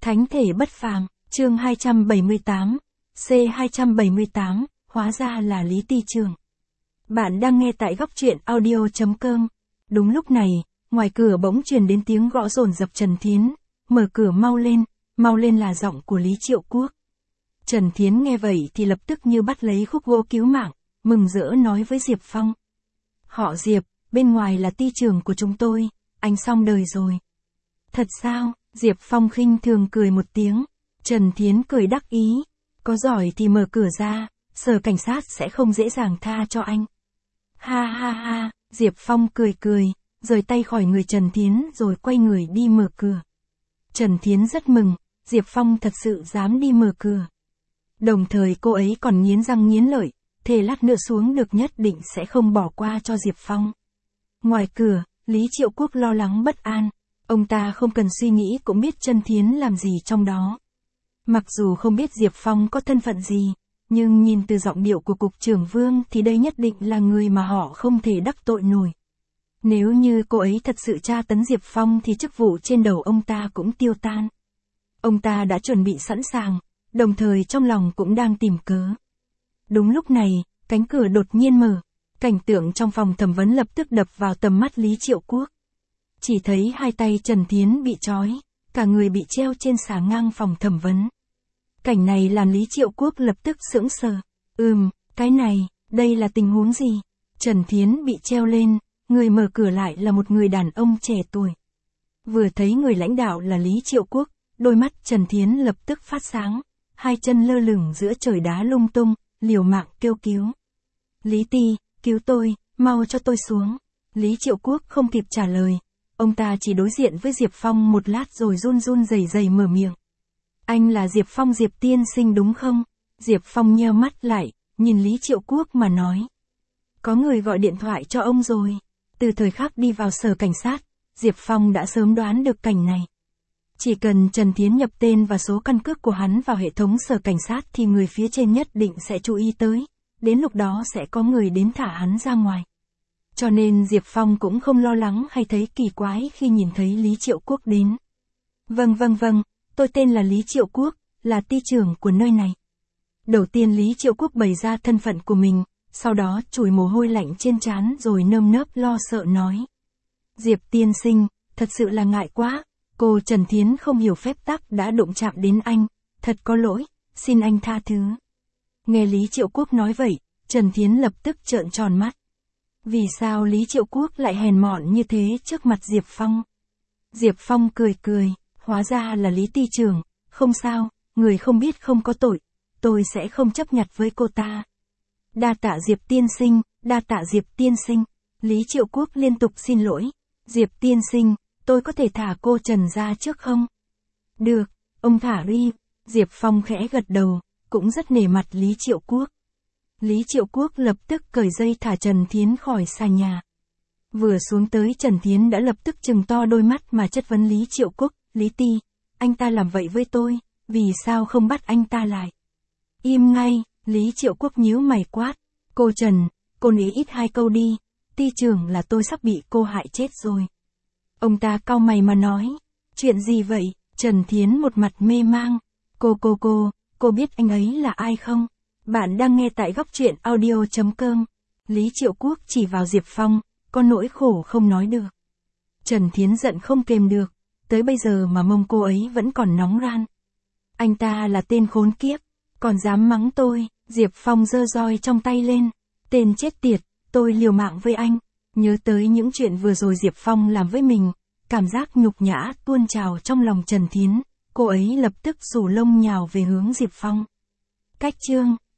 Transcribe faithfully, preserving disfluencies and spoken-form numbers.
Thánh thể bất phàm, chương hai trăm bảy mươi tám, C hai trăm bảy mươi tám, hóa ra là Lý Ti Trường. Bạn đang nghe tại góc truyện audio chấm com. Đúng lúc này, ngoài cửa bỗng truyền đến tiếng gõ dồn dập Trần Thiến, mở cửa mau lên, mau lên là giọng của Lý Triệu Quốc. Trần Thiến nghe vậy thì lập tức như bắt lấy khúc gỗ cứu mạng, mừng rỡ nói với Diệp Phong. Họ Diệp, bên ngoài là Ti Trường của chúng tôi, anh xong đời rồi. Thật sao? Diệp Phong khinh thường cười một tiếng. Trần Thiến cười đắc ý. Có giỏi thì mở cửa ra, sở cảnh sát sẽ không dễ dàng tha cho anh. Ha ha ha, Diệp Phong cười cười, rời tay khỏi người Trần Thiến rồi quay người đi mở cửa. Trần Thiến rất mừng, Diệp Phong thật sự dám đi mở cửa. Đồng thời cô ấy còn nghiến răng nghiến lợi, thề lát nữa xuống được nhất định sẽ không bỏ qua cho Diệp Phong. Ngoài cửa, Lý Triệu Quốc lo lắng bất an. Ông ta không cần suy nghĩ cũng biết Trần Thiến làm gì trong đó. Mặc dù không biết Diệp Phong có thân phận gì, nhưng nhìn từ giọng điệu của Cục trưởng Vương thì đây nhất định là người mà họ không thể đắc tội nổi. Nếu như cô ấy thật sự tra tấn Diệp Phong thì chức vụ trên đầu ông ta cũng tiêu tan. Ông ta đã chuẩn bị sẵn sàng, đồng thời trong lòng cũng đang tìm cớ. Đúng lúc này, cánh cửa đột nhiên mở, cảnh tượng trong phòng thẩm vấn lập tức đập vào tầm mắt Lý Triệu Quốc. Chỉ thấy hai tay Trần Thiến bị trói, cả người bị treo trên xà ngang phòng thẩm vấn. Cảnh này làm Lý Triệu Quốc lập tức sững sờ. Ừm, cái này, đây là tình huống gì? Trần Thiến bị treo lên, người mở cửa lại là một người đàn ông trẻ tuổi. Vừa thấy người lãnh đạo là Lý Triệu Quốc, đôi mắt Trần Thiến lập tức phát sáng, hai chân lơ lửng giữa trời đá lung tung, liều mạng kêu cứu. Lý Ti, cứu tôi, mau cho tôi xuống. Lý Triệu Quốc không kịp trả lời. Ông ta chỉ đối diện với Diệp Phong một lát rồi run run rẩy rẩy mở miệng. Anh là Diệp Phong Diệp tiên sinh đúng không? Diệp Phong nheo mắt lại, nhìn Lý Triệu Quốc mà nói. Có người gọi điện thoại cho ông rồi. Từ thời khắc đi vào sở cảnh sát, Diệp Phong đã sớm đoán được cảnh này. Chỉ cần Trần Thiến nhập tên và số căn cước của hắn vào hệ thống sở cảnh sát thì người phía trên nhất định sẽ chú ý tới. Đến lúc đó sẽ có người đến thả hắn ra ngoài. Cho nên Diệp Phong cũng không lo lắng hay thấy kỳ quái khi nhìn thấy Lý Triệu Quốc đến. Vâng vâng vâng, tôi tên là Lý Triệu Quốc, là ty trưởng của nơi này. Đầu tiên Lý Triệu Quốc bày ra thân phận của mình, sau đó chùi mồ hôi lạnh trên trán rồi nơm nớp lo sợ nói. Diệp tiên sinh, thật sự là ngại quá, cô Trần Thiến không hiểu phép tắc đã đụng chạm đến anh, thật có lỗi, xin anh tha thứ. Nghe Lý Triệu Quốc nói vậy, Trần Thiến lập tức trợn tròn mắt. Vì sao Lý Triệu Quốc lại hèn mọn như thế trước mặt Diệp Phong? Diệp Phong cười cười, hóa ra là Lý Ti Trường, không sao, người không biết không có tội, tôi sẽ không chấp nhặt với cô ta. Đa tạ Diệp tiên sinh, đa tạ Diệp tiên sinh. Lý Triệu Quốc liên tục xin lỗi. Diệp tiên sinh, tôi có thể thả cô Trần ra trước không? Được, ông thả đi. Diệp Phong khẽ gật đầu, cũng rất nể mặt Lý Triệu Quốc. Lý Triệu Quốc lập tức cởi dây thả Trần Thiến khỏi xà nhà. Vừa xuống tới Trần Thiến đã lập tức trừng to đôi mắt mà chất vấn Lý Triệu Quốc. Lý Ti, anh ta làm vậy với tôi, vì sao không bắt anh ta lại? Im ngay, Lý Triệu Quốc nhíu mày quát. Cô Trần, cô nói ít hai câu đi, Ti trưởng là tôi sắp bị cô hại chết rồi. Ông ta cau mày mà nói. Chuyện gì vậy? Trần Thiến một mặt mê mang. Cô cô cô, cô biết anh ấy là ai không? Bạn đang nghe tại góc truyện audio chấm com. Lý Triệu Quốc chỉ vào Diệp Phong, có nỗi khổ không nói được. Trần Thiến giận không kềm được, tới bây giờ mà mông cô ấy vẫn còn nóng ran. Anh ta là tên khốn kiếp, còn dám mắng tôi. Diệp Phong giơ roi trong tay lên. Tên chết tiệt, tôi liều mạng với anh. Nhớ tới những chuyện vừa rồi Diệp Phong làm với mình, cảm giác nhục nhã tuôn trào trong lòng Trần Thiến, cô ấy lập tức xù lông nhào về hướng Diệp Phong. Cách chương